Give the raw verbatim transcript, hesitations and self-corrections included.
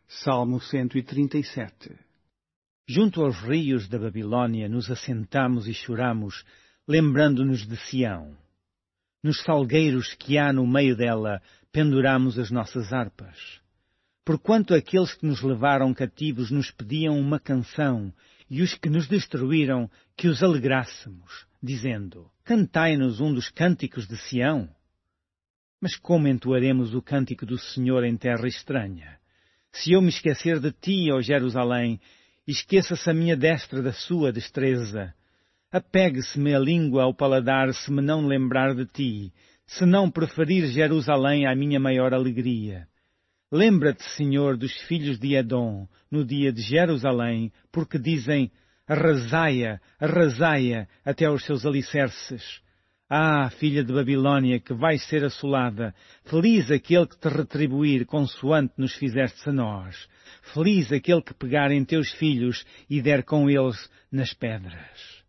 Salmo cento e trinta e sete. Junto aos rios da Babilônia nos assentamos e choramos, lembrando-nos de Sião. Nos salgueiros que há no meio dela, penduramos as nossas harpas. Porquanto aqueles que nos levaram cativos nos pediam uma canção, e os que nos destruíram, que os alegrássemos, dizendo: Cantai-nos um dos cânticos de Sião. Mas como entoaremos o cântico do Senhor em terra estranha? Se eu me esquecer de ti, ó Jerusalém, esqueça-se a minha destra da sua destreza. Apegue-se-me a língua ao paladar se me não lembrar de ti, se não preferir Jerusalém à minha maior alegria. Lembra-te, Senhor, dos filhos de Edom, no dia de Jerusalém, porque dizem: arrasai-a, arrasai-a até aos seus alicerces. Ah, filha de Babilônia, que vais ser assolada, feliz aquele que te retribuir consoante nos fizestes a nós. Feliz aquele que pegar em teus filhos e der com eles nas pedras.